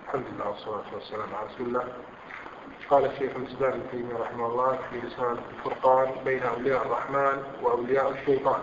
الحمد لله والصلاة والسلام على رسول الله. قال الشيخ الإسلام ابن تيمية رحمه الله في رسالة الفرقان بين أولياء الرحمن وأولياء الشيطان،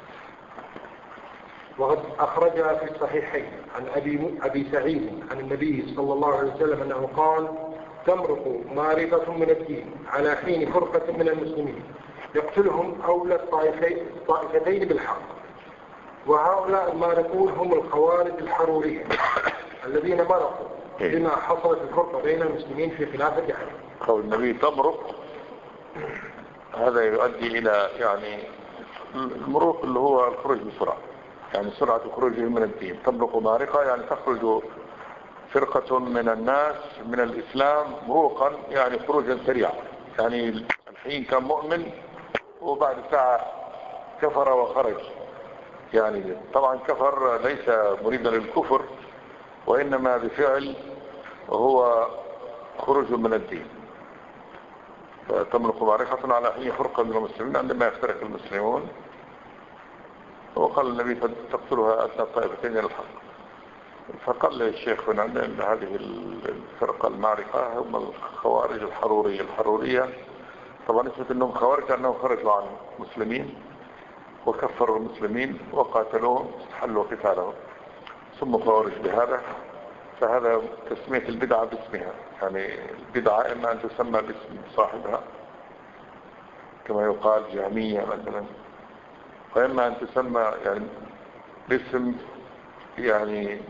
وقد أخرج في الصحيحين عن أبي سعيد عن النبي صلى الله عليه وسلم أنه قال: تمرق مارقة من الدين على حين فرقة من المسلمين يقتلهم أولى الطائفتين بالحق. وهؤلاء المارقون هم الخوارج الحرورية الذين مرقوا بما حصلت الفرقة بين المسلمين في خلافة علي. قول النبي تمرق، هذا يؤدي إلى يعني المروق اللي هو الخروج بسرعة، يعني سرعة خروجه من الدين. تمرق مارقة يعني تخرج فرقة من الناس من الإسلام مروقا، يعني خروجا سريعا. يعني الحين كان مؤمن وبعد ساعة كفر وخرج، يعني طبعا كفر ليس مريدا للكفر وإنما بفعل هو خروج من الدين. فتمرق مارقة على حين فرقة من المسلمين عندما يفترق المسلمون. وقال النبي تقتلها أدنى الطائفتين الحق. فقال الشيخ هنا أن هذه الفرقة المعركة هم الخوارج الحرورية. طبعا نسبة أنهم خوارج أنهم خرجوا عن المسلمين وكفروا المسلمين وقاتلوهم استحلوا قتالهم ثم خوارج بهذا. فهذا تسمية البدعة باسمها، يعني البدعة إما أن تسمى باسم صاحبها كما يقال جهمية مثلا، وإما أن تسمى يعني باسم يعني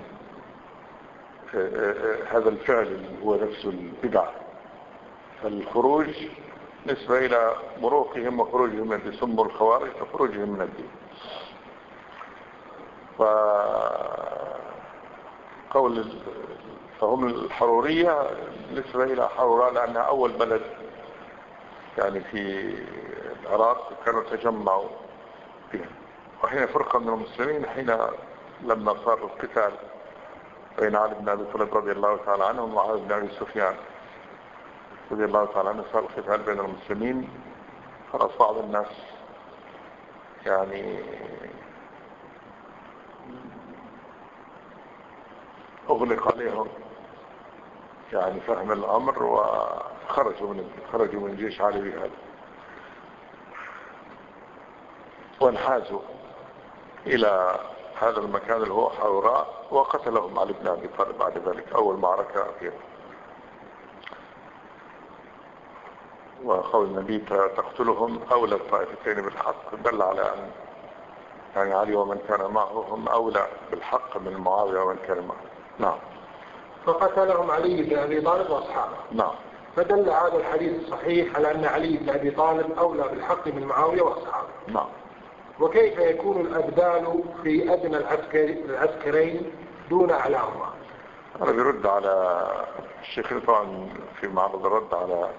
هذا الفعل اللي هو نفس البدعة. فالخروج نسبة إلى مروقهم وخروجهم من الدين، سموا الخوارج وخروجهم من الدين. فهم الحرورية نسبة إلى حرورة لأنها أول بلد يعني في العراق كانوا تجمعوا فيها. وحين فرقة من المسلمين حين لما صار القتال بين علي بن أبي طالب رضي الله تعالى عنه ومعاوية بن أبي سفيان رضي الله تعالى عنه، صار القتال بين المسلمين. خلاص بعض الناس يعني أغلق عليهم يعني فهم الأمر وخرجوا من جيش علي بهذا وانحازوا إلى هذا المكان اللي هو حوراء، وقتلهم علي بن أبي طالب بعد ذلك أول معركة فيها. وقول النبي تقتلهم أولى الطائفتين بالحق دل على أن يعني علي ومن كان معه هم أولى بالحق من معاوية ومن كان معه. نعم. فقتلهم علي بن أبي طالب وأصحابه. نعم. فدل هذا الحديث الصحيح على أن علي بن أبي طالب أولى بالحق من معاوية وأصحابه. نعم. وكيف يكون الأبدال في أدنى العسكرين دون أعلاهما؟ أنا برد على الشيخ طبعا في معرض الرد على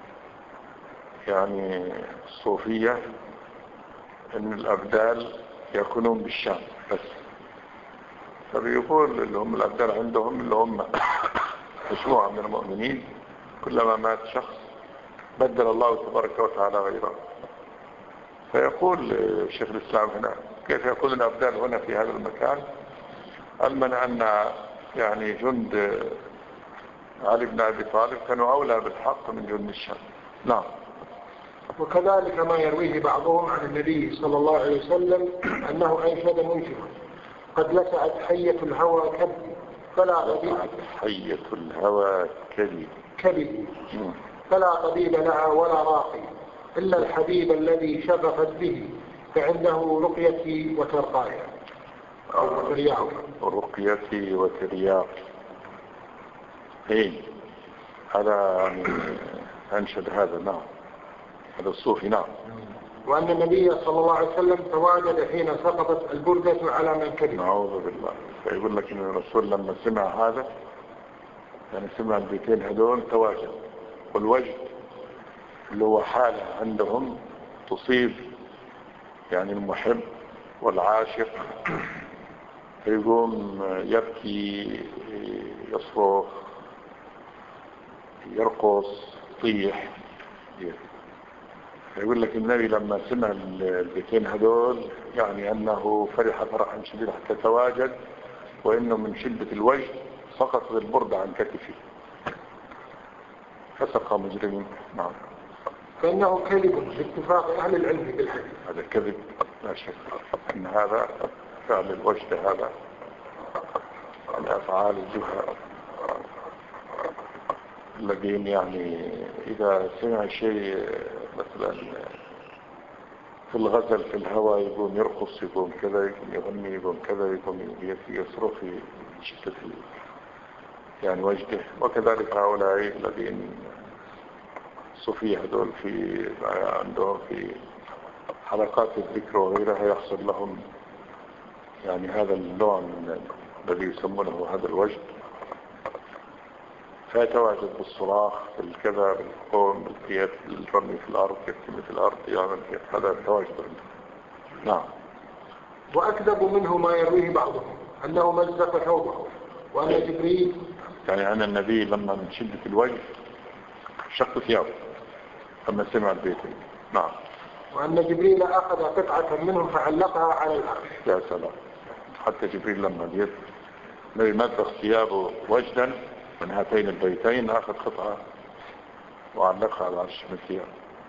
يعني الصوفية ان الأبدال يكونون بالشام بس. فبيقول اللي هم الأبدال عندهم اللي هم مجموعة من المؤمنين كلما مات شخص بدل الله تبارك وتعالى غيره. فيقول الشيخ الإسلام هنا كيف يكون الأبدال هنا في هذا المكان، علما أن يعني جند علي بن أبي طالب كانوا أولى بالحق من جند الشام. نعم. وكذلك ما يرويه بعضهم عن النبي صلى الله عليه وسلم أنه أنشد منشدا: قد لسعت حية الهوى كبدي فلا قبيل حية الهوى كبدي فلا قبيل لها ولا راقي إلا الحبيب الذي شغفت به فعنده رقيتي وترقايا أو ترياق. رقيتي وترياق هذا أنشد هذا. نعم. هذا الصوفي. نعم. وأن النبي صلى الله عليه وسلم تواجد حين سقطت البردة على منكبه. نعوذ بالله. فيقول لك إن الرسول لما سمع هذا يعني سمع البيتين هذول تواجد، والوجد اللي هو حالة عندهم تصيب يعني المحب والعاشق، فيقوم يبكي يصرخ يرقص يطيح. يقول لك النبي لما سمع البيتين هذول يعني أنه فرح فرحا شديدا حتى تواجد، وإنه من شدة الوجد سقط بالبرد عن كتفه فسق مجرم. نعم. فإنه كذب باتفاق أهل العلم بالحديث. هذا كذب لا شك أن هذا فعل الوجد، هذا الأفعال الجهال الذين يعني إذا سمع شيء مثلا في الغزل في الهواء يقوم يرقص، يقوم كذا، يقوم يغني، يقوم كذا، يقوم يصرخ في شدة يعني وجده. وكذلك هؤلاء الذين صوفية هذول في عندهم في حلقات الذكر وغيرها يحصل لهم يعني هذا النوع من الذي يسمونه هذا الوجد، فيتواجد بالصراخ بالكذا بالقوم بالقياد الرمي في الأرض يكتم في الأرض يعمل هذا التواجد عنده. نعم. وأكذب منه ما يرويه بعضهم أنه مزق ثوبه وأن جبريل يعني أن النبي لما من شدة الوجد شق ثيابه لما سمع البيت. نعم. وأن جبريل أخذ قطعة منهم فعلقها على العرش. يا سلام. حتى جبريل لما يمزق ثيابه وجدا من هاتين البيتين أخذ قطعة وعلقها على العرش من ثيابه.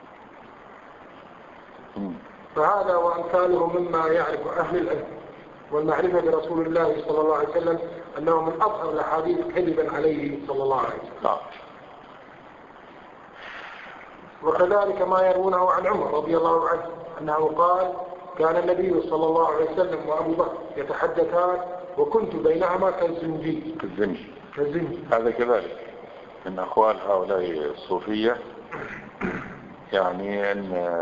فهذا وأمثاله مما يعرف أهل العلم والمعرفة برسول الله صلى الله عليه وسلم أنه من أظهر الأحاديث كذبا عليه صلى الله عليه وسلم. نعم. وكذلك ما يرونه عن عمر رضي الله عنه أنه قال كان النبي صلى الله عليه وسلم وأبو بكر يتحدثان وكنت بينهما كالزنجي. هذا كذلك من أقوال هؤلاء الصوفية، يعني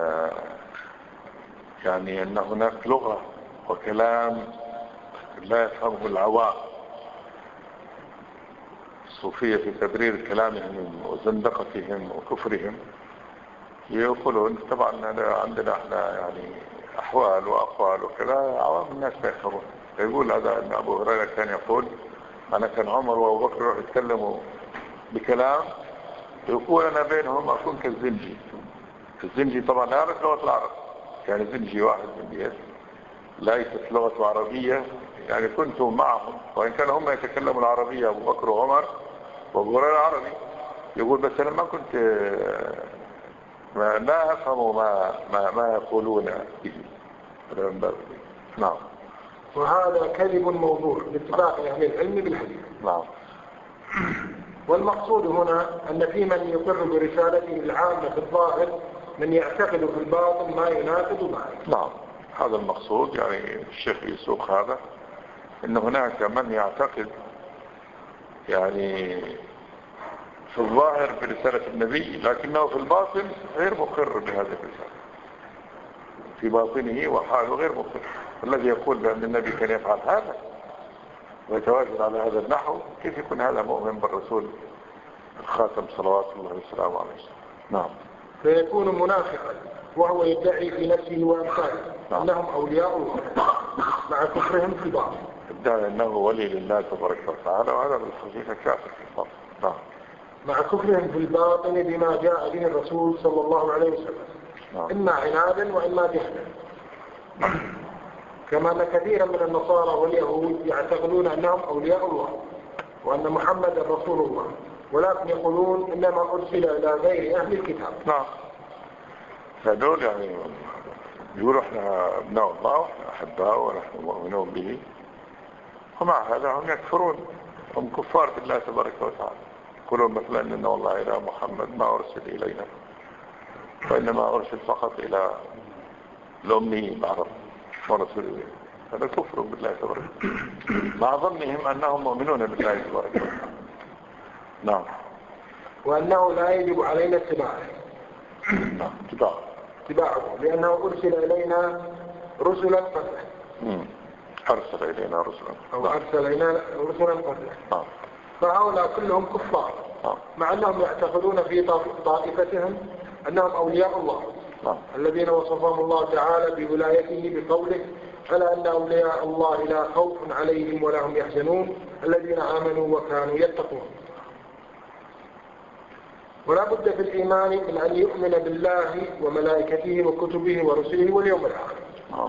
أن هناك لغة وكلام لا يفهمه العوام. الصوفية في تبرير كلامهم وزندقتهم وكفرهم يقولون طبعا عندنا احنا يعني أحوال وأقوال وكذا عوام الناس ما يفهمون. يقول هذا أن أبو هريرة كان يقول أنا كان عمر وأبو بكر يروح يتكلموا بكلام يقول أنا بينهم أكون كالزنجي. الزنجي طبعا لا يعرف لغة العرب، يعني زنجي واحد من ديت ليست لغة عربية، يعني كنت معهم وإن كان هم يتكلموا العربية أبو بكر وعمر وأبو هريرة عربي. يقول بس أنا ما كنت لا أفهم ما يقولون به. نعم. وهذا كذب موضوع باتفاق أهل العلم بالحديث. نعم. والمقصود هنا أن في من يقر برسالته العامة في الظاهر من يعتقد في الباطن ما يناسب ذلك. نعم هذا المقصود، يعني الشيخ يسوق هذا أن هناك من يعتقد يعني في الظاهر برسالة النبي لكنه في الباطن غير مقر بهذه الرسالة، في باطنه وحاله غير مقر. الذي يقول بأن النبي كان يفعل هذا ويتواجد على هذا النحو كيف يكون هذا مؤمن بالرسول الخاتم صلوات الله وسلامه عليه. نعم. فيكون منافقا وهو يدعي في نفسه وأمثاله أنهم أولياء الله مع كفرهم في الباطن. يدعي أنه ولي لله تبارك وتعالى وهذا بالحقيقة كافر في الباطن. نعم. مع كفرهم في الباطن بما جاء به الرسول صلى الله عليه وسلم. نعم. إما عنادا وإما جهلا. كما أن كثيرا من النصارى واليهود يعتقدون أنهم أولياء الله وأن محمد رسول الله، ولكن يقولون إنما أرسل إلى غير أهل الكتاب. نعم. هذول يعني يقولوا احنا ابناء الله واحنا أحباء ونحن مؤمنون به، ومع هذا هم يكفرون، هم كفار بالله تبارك وتعالى. يقولون مثلا إن والله إلى محمد ما أرسل إلينا وإنما أرسل فقط إلى الأمي العرب ورسول الله. هذا كفر بالله تبارك مع ظنهم أنهم مؤمنون بالله تبارك وتعالى. نعم. وأنه لا يجب علينا اتباعه. نعم. اتباعه لأنه أرسل إلينا رسلا قبله. أرسل إلينا رسلا أو أرسل إلينا رسلا قبله. فهؤلاء كلهم كفار مع أنهم يعتقدون في طائفتهم أنهم أولياء الله الذين وصفهم الله تعالى بولايته بقوله ألا أن أولياء الله لا خوف عليهم ولا هم يحزنون الذين آمنوا وكانوا يتقون. ولا بد في الإيمان من أن يؤمن بالله وملائكته وكتبه ورسله واليوم الآخر،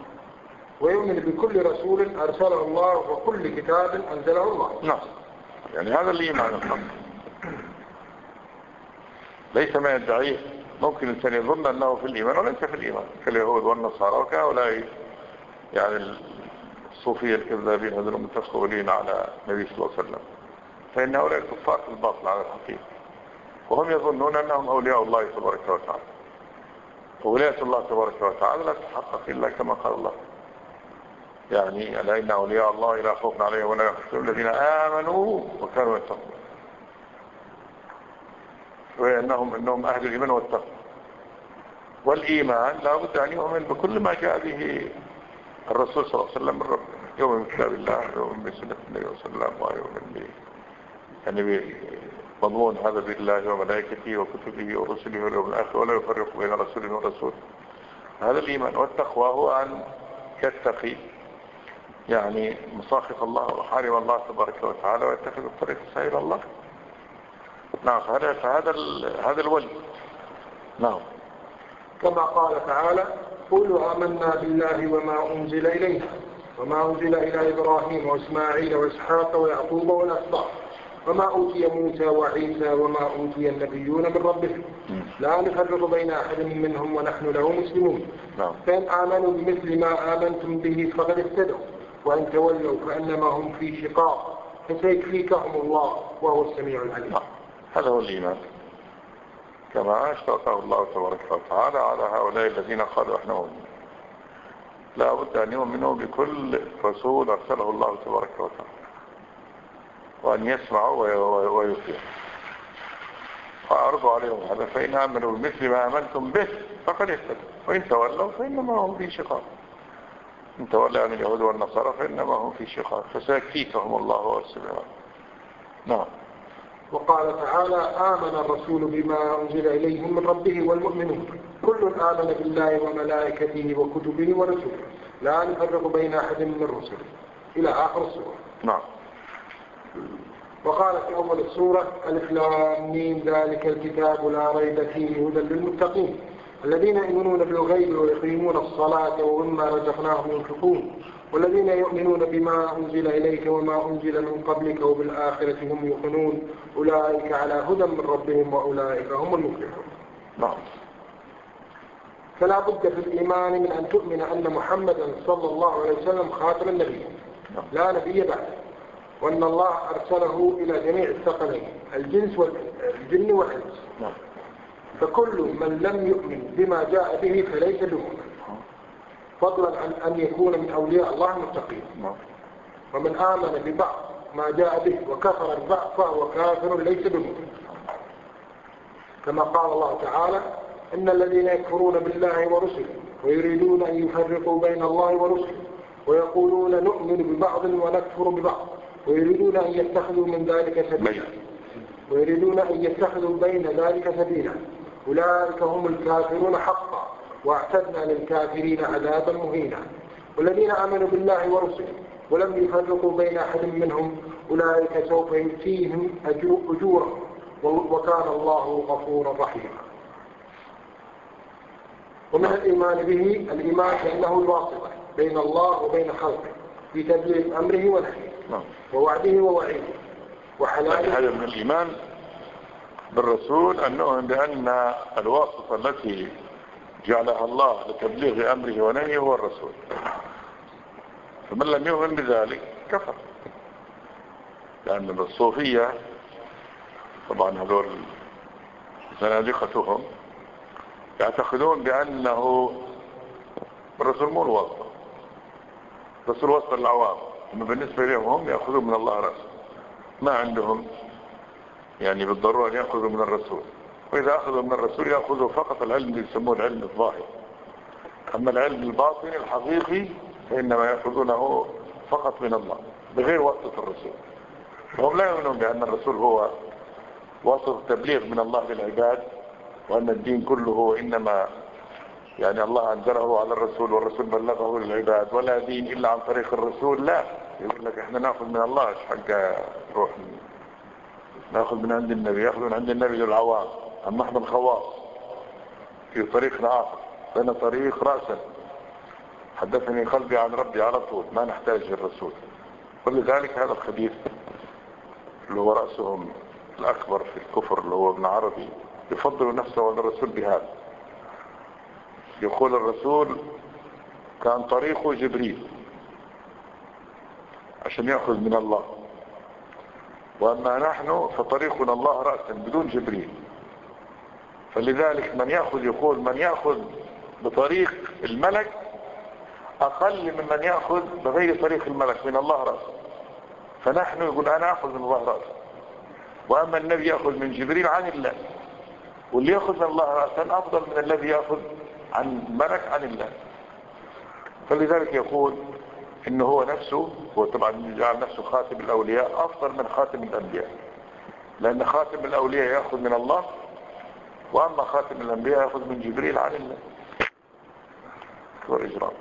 ويؤمن بكل رسول أرسله الله وكل كتاب أنزله الله. يعني هذا الإيمان الحق ليس ما يدعيه. ممكن الإنسان يظن أنه في الإيمان وليس في الإيمان، كاليهود والنصارى وكهؤلاء يعني الصوفية الكذابين هذول المتخولين على النبي صلى الله عليه وسلم، فإن هؤلاء الكفار في الباطل على الحقيقة، وهم يظنون أنهم أولياء الله تبارك وتعالى. وولاية الله تبارك وتعالى لا تتحقق إلا كما قال الله، يعني ألا إن أولياء الله لا خوف عليهم ولا يحزنون الذين آمنوا وكانوا يتقون، وإنهم أهل الإيمان والتقوى. والإيمان لا بد أن يؤمن بكل ما جاء به الرسول صلى الله عليه وسلم من ربه، يؤمن بكتاب الله ويؤمن بسنة النبي صلى الله عليه وسلم، ويؤمن يعني بمضمون هذا بالله وملائكته وكتبه ورسله واليوم الآخر، ولا يفرق بين رسول ورسول. هذا الإيمان. والتقوى هو أن يتقي يعني مصاخف الله وحارم الله تبارك وتعالى ويتخذ الطريق السائل الله. نعم. هذا الولي. نعم. كما قال تعالى: قولوا آمنا بالله وما أنزل إلينا وما أنزل إلى إبراهيم وإسماعيل وإسحاق ويعقوب والأسباط وما أوتي موسى وعيسى وما أوتي النبيون من ربهم لا نفرق بين أحد منهم ونحن له مسلمون. فإن آمنوا بمثل ما آمنتم به فقد اهتدوا، وإن تولوا فإنما هم في شقاق فسيكفيكهم الله وهو السميع العليم. هذا هو الإيمان كما اشترطه الله تبارك وتعالى على هؤلاء الذين قالوا احنا مؤمنون. لا بد أن يؤمنوا بكل رسول أرسله الله تبارك وتعالى، وأن يسمعوا ويطيعوا وأعرضوا عليهم هذا. فإن آمنوا بمثل ما آمنتم به فقد اهتدوا، وإن تولوا فإنما هم في شقاق. إن تولوا عن اليهود والنصارى فإنما هم في شقاق فسيكفيكهم الله وهو السميع العليم. نعم. وقال تعالى: آمن الرسول بما أنزل إليهم من ربه والمؤمنون كل آمن بالله وملائكته وكتبه ورسوله لا نفرق بين أحد من رسله إلى آخر السورة. نعم. وقال في أول السورة: ألف لام ميم ذلك الكتاب لا ريب فيه هدى للمتقين الذين يؤمنون بالغيب ويقيمون الصلاة ومما رزقناهم ينفقون والذين يؤمنون بما أنزل إليك وما أنزل من قبلك وبالآخرة هم يوقنون أولئك على هدى من ربهم وأولئك هم المفلحون. نعم. فلا بد في الإيمان من أن تؤمن أن محمدا صلى الله عليه وسلم خاتم النبي لا نبي بعده، وأن الله أرسله إلى جميع الثقلين الجن والإنس. فكل من لم يؤمن بما جاء به فليس بمؤمن، فضلا عن أن يكون من أولياء الله المتقين. ومن آمن ببعض ما جاء به وكفر ببعض فهو كافر ليس بمؤمن، كما قال الله تعالى: إن الذين يكفرون بالله ورسله ويريدون أن يفرقوا بين الله ورسله ويقولون نؤمن ببعض ونكفر ببعض ويريدون أن يتخذوا بين ذلك سبيلا أولئك هم الكافرون حقا واعتدنا للكافرين عذابا مهينا. والذين آمنوا بالله ورسله ولم يفرقوا بين أحد منهم أولئك سوف يؤتيهم أجورهم وكان الله غفورا رحيما. ومن الإيمان به الإيمان بأنه الواسطة بين الله وبين خلقه في تبليغ أمره ونهيه ووعده ووعيده وحلاله. هذا من الإيمان بالرسول أن نؤمن بأن الواسطة التي جعلها الله لتبليغ أمره ونهيه هو الرسول، فمن لم يؤمن بذلك كفر. لأن الصوفية طبعا هذول زنادقتهم يعتقدون بأنه الرسول مو الواسطة، الرسول واسطة للعوام، أما بالنسبة لهم هم يأخذون من الله رأسه، ما عندهم يعني بالضرورة أن يأخذوا من الرسول، وإذا أخذوا من الرسول يأخذوا فقط العلم اللي يسموه العلم الظاهر، أما العلم الباطن الحقيقي فإنما يأخذونه فقط من الله بغير واسطة الرسول. وهم لا يؤمنون بأن الرسول هو واسطة تبليغ من الله للعباد، وأن الدين كله إنما يعني الله أنزله على الرسول والرسول بلغه للعباد، ولا دين إلا عن طريق الرسول. لا، يقول لك إحنا نأخذ من الله، إيش حق روح نأخذ من عند النبي، يأخذ من عند النبي للعوام، أما إحنا الخواص في طريقنا آخر لنا طريق رأسا حدثني قلبي عن ربي على طول، ما نحتاج للرسول. ولذلك هذا الخبيث اللي هو رأسهم الأكبر في الكفر اللي هو ابن عربي يفضل نفسه على الرسول بهذا. يقول الرسول كان طريقه جبريل عشان يأخذ من الله، وأما نحن فطريقنا الله رأسا بدون جبريل. فلذلك من يأخذ يقول من يأخذ بطريق الملك أقل من يأخذ بغير طريق الملك من الله رأسا. فنحن يقول أنا أخذ من الله رأسا، وأما النبي يأخذ من جبريل عن الله، واللي يأخذ من الله رأسا أفضل من الذي يأخذ عن ملك عن الله. فلذلك يقول إنه هو نفسه، هو طبعا جعل نفسه خاتم الأولياء أفضل من خاتم الأنبياء، لأن خاتم الأولياء يأخذ من الله، وأما خاتم الأنبياء يأخذ من جبريل عن الله. أكبر إجرام،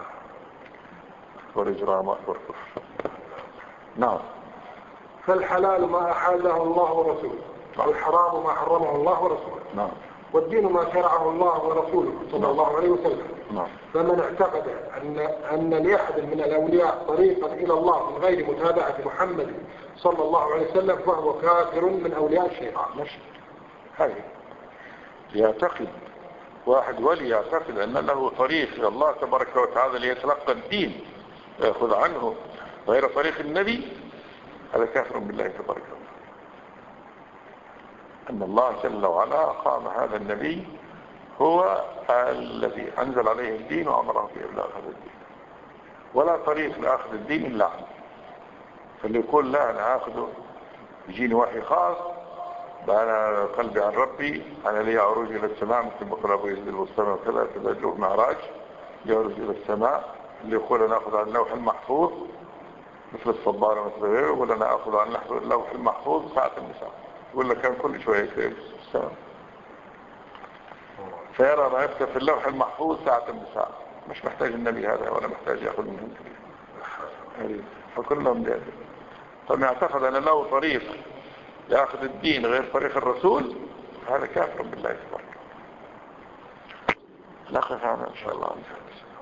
أكبر إجرام، أكبر كفر. نعم. فالحلال ما أحاله الله ورسوله، والحرام ما حرمه الله ورسوله. نعم. والدين ما شرعه الله ورسوله صلى الله عليه وسلم. نعم. فمن اعتقد أن لأحد من الأولياء طريقا إلى الله من غير متابعة محمد صلى الله عليه وسلم فهو كافر من أولياء الشيطان. ماشي. هاي يعتقد واحد ولي يعتقد أن له طريق إلى الله تبارك وتعالى ليتلقى الدين ويأخذ عنه غير طريق النبي، هذا كافر بالله تبارك وتعالى. أن الله جل وعلا قام هذا النبي هو الذي أنزل عليه الدين وأمره بإبلاغ هذا الدين، ولا طريق لأخذ الدين إلا عنه. فاللي يقول لا أنا أخذه يجيني وحي خاص أنا قلبي عن ربي، أنا لي عروج إلى السماء مثل ما قال أبو يزيد البستامي وكذا تدعوه معراج يعرج إلى السماء. اللي يقول أنا أخذ عن اللوح المحفوظ مثل الصبارة مثل غيره، يقول أنا أخذ عن اللوح المحفوظ ساعة النساء، يقول لك كان كل شوية في السماء فيرى ما يكتب في اللوح المحفوظ ساعة النساء. مش محتاج النبي هذا ولا محتاج يأخذ منه النبي، فكلهم ذلك. فمن يعتقد أن له طريق لأخذ الدين غير طريق الرسول هذا كافر بالله تبارك. نقف هذا إن شاء الله.